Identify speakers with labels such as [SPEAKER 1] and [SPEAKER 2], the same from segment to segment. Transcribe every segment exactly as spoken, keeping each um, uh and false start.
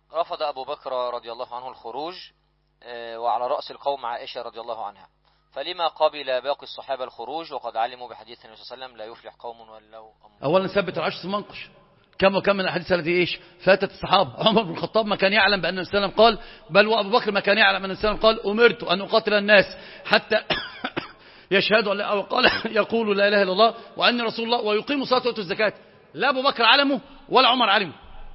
[SPEAKER 1] رفض أبو بكر رضي الله عنه الخروج وعلى رأس القوم عائشة رضي الله عنها، فلما قبل باقي الصحابة الخروج وقد علموا بحديث النبي صلى الله عليه وسلم لا يفلح قوم ولو أمر.
[SPEAKER 2] أولا ثبت العشر ثم انقش. كم وكم من الأحاديث التي إيش فاتت الصحابة. عمر بن الخطاب ما كان يعلم بأن النبي صلى الله عليه وسلم قال، بل وأبو بكر ما كان يعلم أن النبي صلى الله عليه وسلم قال أمرت أن أقاتل الناس حتى يشهدوا أو قال يقولوا لا إله إلا الله وأني رسول الله ويقيموا الصلاة ويؤتوا الزكاة. لا أبو بكر علمه ولا عمر علمه.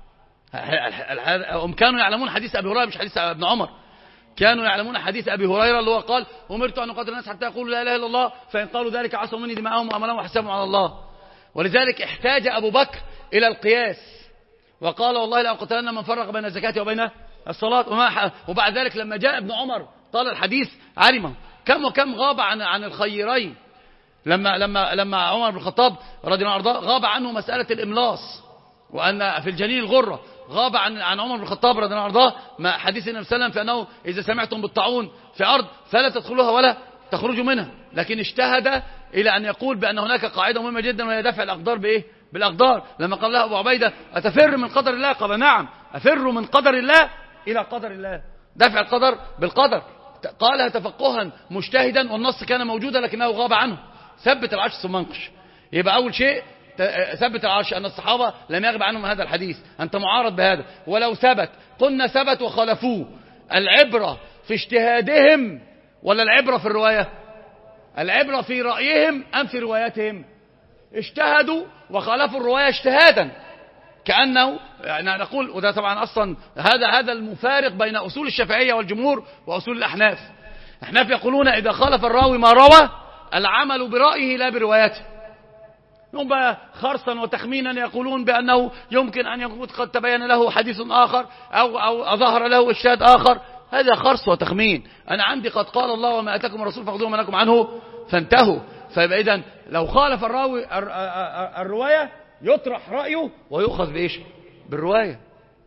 [SPEAKER 2] هم كانوا يعلمون حديث أبي هريرة مش حديث ابن عمر. كانوا يعلمون حديث أبي هريرة اللي هو قال أمرت أن أقاتل الناس حتى يقولوا لا إله إلا الله فإن قالوا ذلك عصموا مني دماءهم وأموالهم وحسابهم على الله. ولذلك احتاج أبو بكر إلى القياس وقال والله لا أقتلن من فرق بين الزكاة وبين الصلاة. وما وبعد ذلك لما جاء ابن عمر قال الحديث علمه. كم وكم غاب عن عن الخيرين. لما لما لما عمر بن الخطاب رضي الله عنه غاب عنه مسألة الإملاص وأن في الجنين الغرة، غاب عن عن عمر بن الخطاب رضي الله عنه ما حديث النبي صلى الله عليه وسلم في أنه إذا سمعتم بالطاعون في أرض فلا تدخلوها ولا تخرجوا منها، لكن اجتهد إلى أن يقول بأن هناك قاعدة مهمة جدا وهي دفع الأقدار بإيه؟ بالأقدار. لما قال له أبو عبيدة أتفر من قدر الله؟ قال نعم أفر من قدر الله إلى قدر الله. دفع القدر بالقدر. قالها تفقها مجتهدا والنص كان موجودا لكنه غاب عنه. ثبت العرش ثم انقش. يبقى أول شيء ثبت العرش أن الصحابة لم يغب عنهم هذا الحديث. أنت معارض بهذا. ولو ثبت قلنا ثبت وخالفوه، العبرة في اجتهادهم ولا العبرة في الرواية؟ العبرة في رأيهم أم في رواياتهم؟ اجتهدوا وخالفوا الرواية اجتهادا، كأنه يعني نقول، وده طبعا أصلا هذا هذا المفارق بين أصول الشافعية والجمهور وأصول الأحناف. الأحناف يقولون إذا خالف الراوي ما روى العمل برأيه لا بروايته. هم بقى خرصا وتخمينا يقولون بأنه يمكن أن يكون قد تبين له حديث آخر أو أو ظهر له إشهاد آخر. هذا خرص وتخمين. أنا عندي قد قال الله وما أتاكم الرسول فخذوه وما نهاكم عنه فانتهوا. فيبقى إذن لو خالف الراوي الرواية يطرح رأيه ويؤخذ بإيش؟ بالرواية.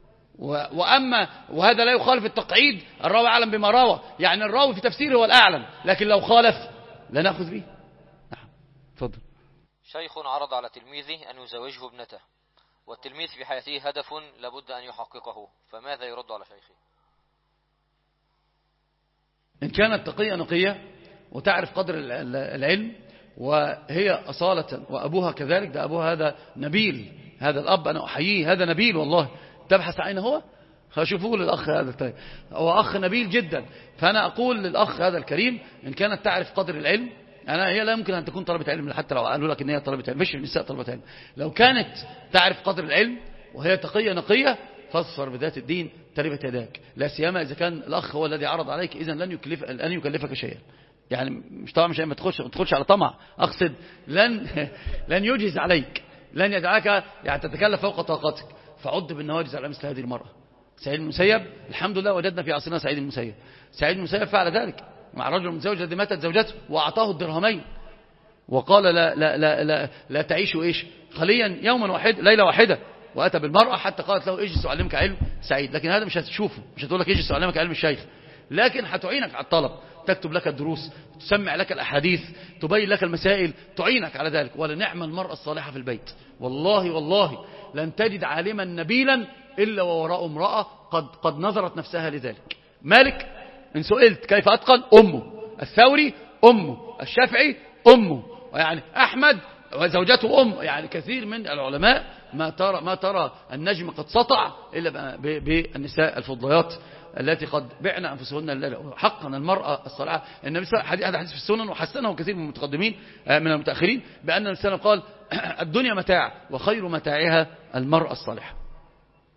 [SPEAKER 2] وأما وهذا لا يخالف التقعيد، الراوي أعلم بما روى، يعني الراوي في تفسيره هو الأعلم، لكن لو خالف لا نأخذ به. نعم تفضل.
[SPEAKER 1] شيخ عرض على تلميذه أن يزوجه ابنته، والتلميذ في حياته هدف لابد أن يحققه، فماذا يرد على شيخه؟
[SPEAKER 2] إن كانت تقية نقية وتعرف قدر العلم وهي أصالة وأبوها كذلك، ده أبوها هذا نبيل، هذا الأب أنا أحييه، هذا نبيل والله. تبحث عين هو شوفوا للأخ هذا الطيب. هو أخ نبيل جدا. فأنا أقول للأخ هذا الكريم إن كانت تعرف قدر العلم، أنا هي لا يمكن أن تكون طلبة علم حتى لو قالوا لك إن هي طلبة علم، مش النساء طلبة علم. لو كانت تعرف قدر العلم وهي تقية نقية فاظفر بذات الدين تربت يداك، لا سيما إذا كان الأخ هو الذي عرض عليك، إذن لن يكلف لن يكلفك شيئا. يعني مش طبعا مش ما تخش ما تدخلش على طمع، أقصد لن لن يجهز عليك، لن يدعك يعني تتكلف فوق طاقتك. فعد بالنواجز على مثل هذه المرأة. سعيد المسيب الحمد لله وجدنا في عصرنا سعيد المسيب. سعيد المسيب فعل ذلك مع رجل متزوج الذي ماتت زوجته وأعطاه الدرهمين وقال لا لا لا لا, لا تعيش إيش خليا يوما واحد ليلة واحدة، وأتى بالمرأة حتى قالت له اجلس وأعلمك علم سعيد. لكن هذا مش هتشوفه، مش هتقول لك اجلس وأعلمك علم الشيخ، لكن هتعينك على الطلب، تكتب لك الدروس، تسمع لك الأحاديث، تبين لك المسائل، تعينك على ذلك. ولنعم المرأة الصالحة في البيت. والله والله لن تجد عالما نبيلا إلا ووراء امرأة قد قد نظرت نفسها لذلك. مالك إن سئلت كيف أتقن؟ أمه. الثوري أمه. الشافعي أمه. يعني أحمد وزوجته أم. يعني كثير من العلماء ما ترى ما ترى النجم قد سطع إلا بالنساء الفضليات التي قد بعن أنفسهن. حقا المرأة الصالحة، النبي صلى الله عليه وسلم هذا حديث في السنن وحسنه كثير من المتقدمين من المتأخرين بأن النبي صلى الله عليه وسلم قال الدنيا متاع وخير متاعها المرأة الصالحة.